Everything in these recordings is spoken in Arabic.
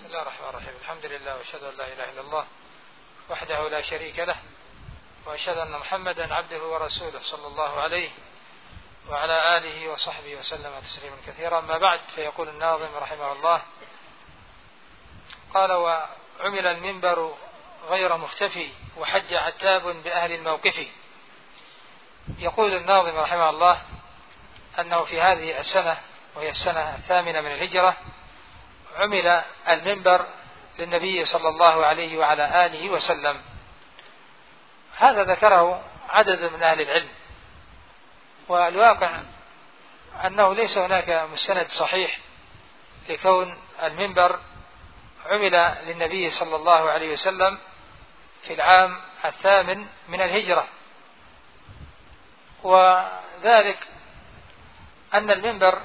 بسم الله الرحمن الرحيم. الحمد لله وأشهد أن لا إله إلا الله وحده لا شريك له، وأشهد أن محمدا عبده ورسوله صلى الله عليه وعلى آله وصحبه وسلم تسليما كثيرا. أما بعد، فيقول الناظم رحمه الله: قال: وعمل المنبر غير مختفي وحج عتاب بأهل الموقف. يقول الناظم رحمه الله أنه في هذه السنة، وهي السنة 8 من الهجرة، عمل المنبر للنبي صلى الله عليه وعلى آله وسلم. هذا ذكره عدد من أهل العلم، والواقع أنه ليس هناك مستند صحيح لكون المنبر عمل للنبي صلى الله عليه وسلم في العام 8 من الهجرة، وذلك أن المنبر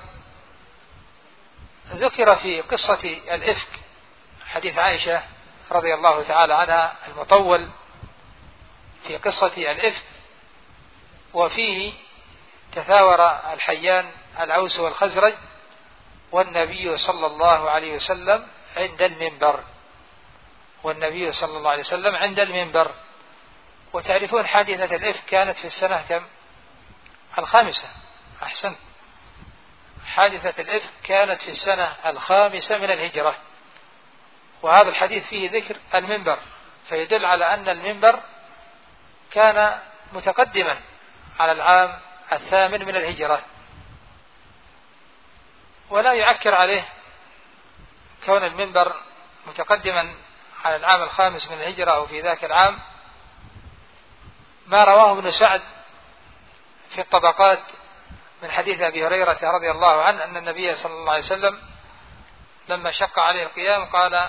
ذكر في قصة الإفك، حديث عائشة رضي الله تعالى عنها المطول في قصة الإفك، وفيه تثاور الحيان الأوس والخزرج والنبي صلى الله عليه وسلم عند المنبر، والنبي صلى الله عليه وسلم عند المنبر. وتعرفون حادثة الإفك كانت في السنة كم؟ 5. أحسنت، حادثة الإفك كانت في السنة 5 من الهجرة، وهذا الحديث فيه ذكر المنبر، فيدل على أن المنبر كان متقدما على العام 8 من الهجرة. ولا يعكر عليه كون المنبر متقدما على العام 5 من الهجرة أو في ذاك العام ما رواه ابن سعد في الطبقات من حديث أبي هريرة رضي الله عنه أن النبي صلى الله عليه وسلم لما شق عليه القيام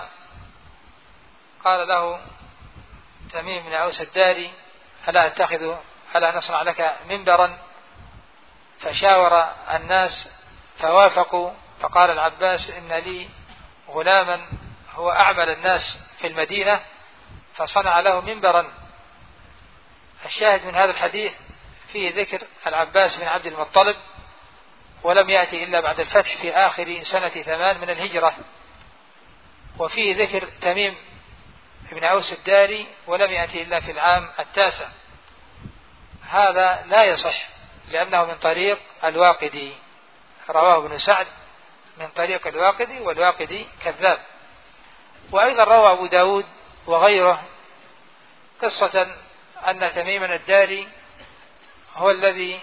قال له تميم بن أوس الداري: ألا نصنع لك منبرا؟ فشاور الناس فوافقوا، فقال العباس: إن لي غلاما هو أعمل الناس في المدينة، فصنع له منبرا. الشاهد من هذا الحديث فيه ذكر العباس بن عبد المطلب، ولم يأتي إلا بعد الفتح في آخر سنة 8 من الهجرة، وفيه ذكر تميم بن أوس الداري ولم يأتي إلا في العام 9. هذا لا يصح لأنه من طريق الواقدي، رواه ابن سعد من طريق الواقدي، والواقدي كذاب. وأيضا روى أبو داود وغيره قصة أن تميما الداري هو الذي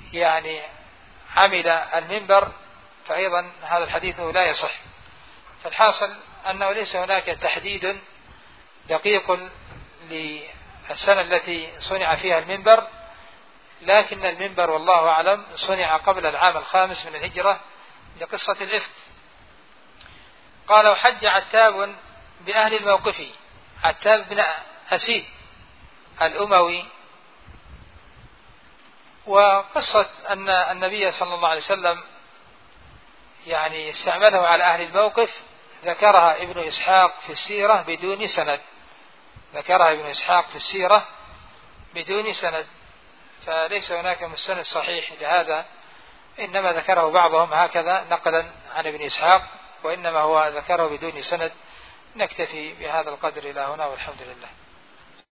عمل المنبر، فأيضا هذا الحديث لا يصح. فالحاصل أنه ليس هناك تحديد دقيق للسنة التي صنع فيها المنبر، لكن المنبر والله أعلم صنع قبل العام 5 من الهجرة لقصة الإفك. قال: وحج عتاب بأهل الموقف. عتاب بن أسيد الأموي. وقصة أن النبي صلى الله عليه وسلم استعمله على أهل الموقف ذكرها ابن إسحاق في السيرة بدون سند، ذكرها ابن إسحاق في السيرة بدون سند، فليس هناك مستند صحيح لهذا، إنما ذكره بعضهم هكذا نقلا عن ابن إسحاق، وإنما هو ذكره بدون سند. نكتفي بهذا القدر إلى هنا، والحمد لله.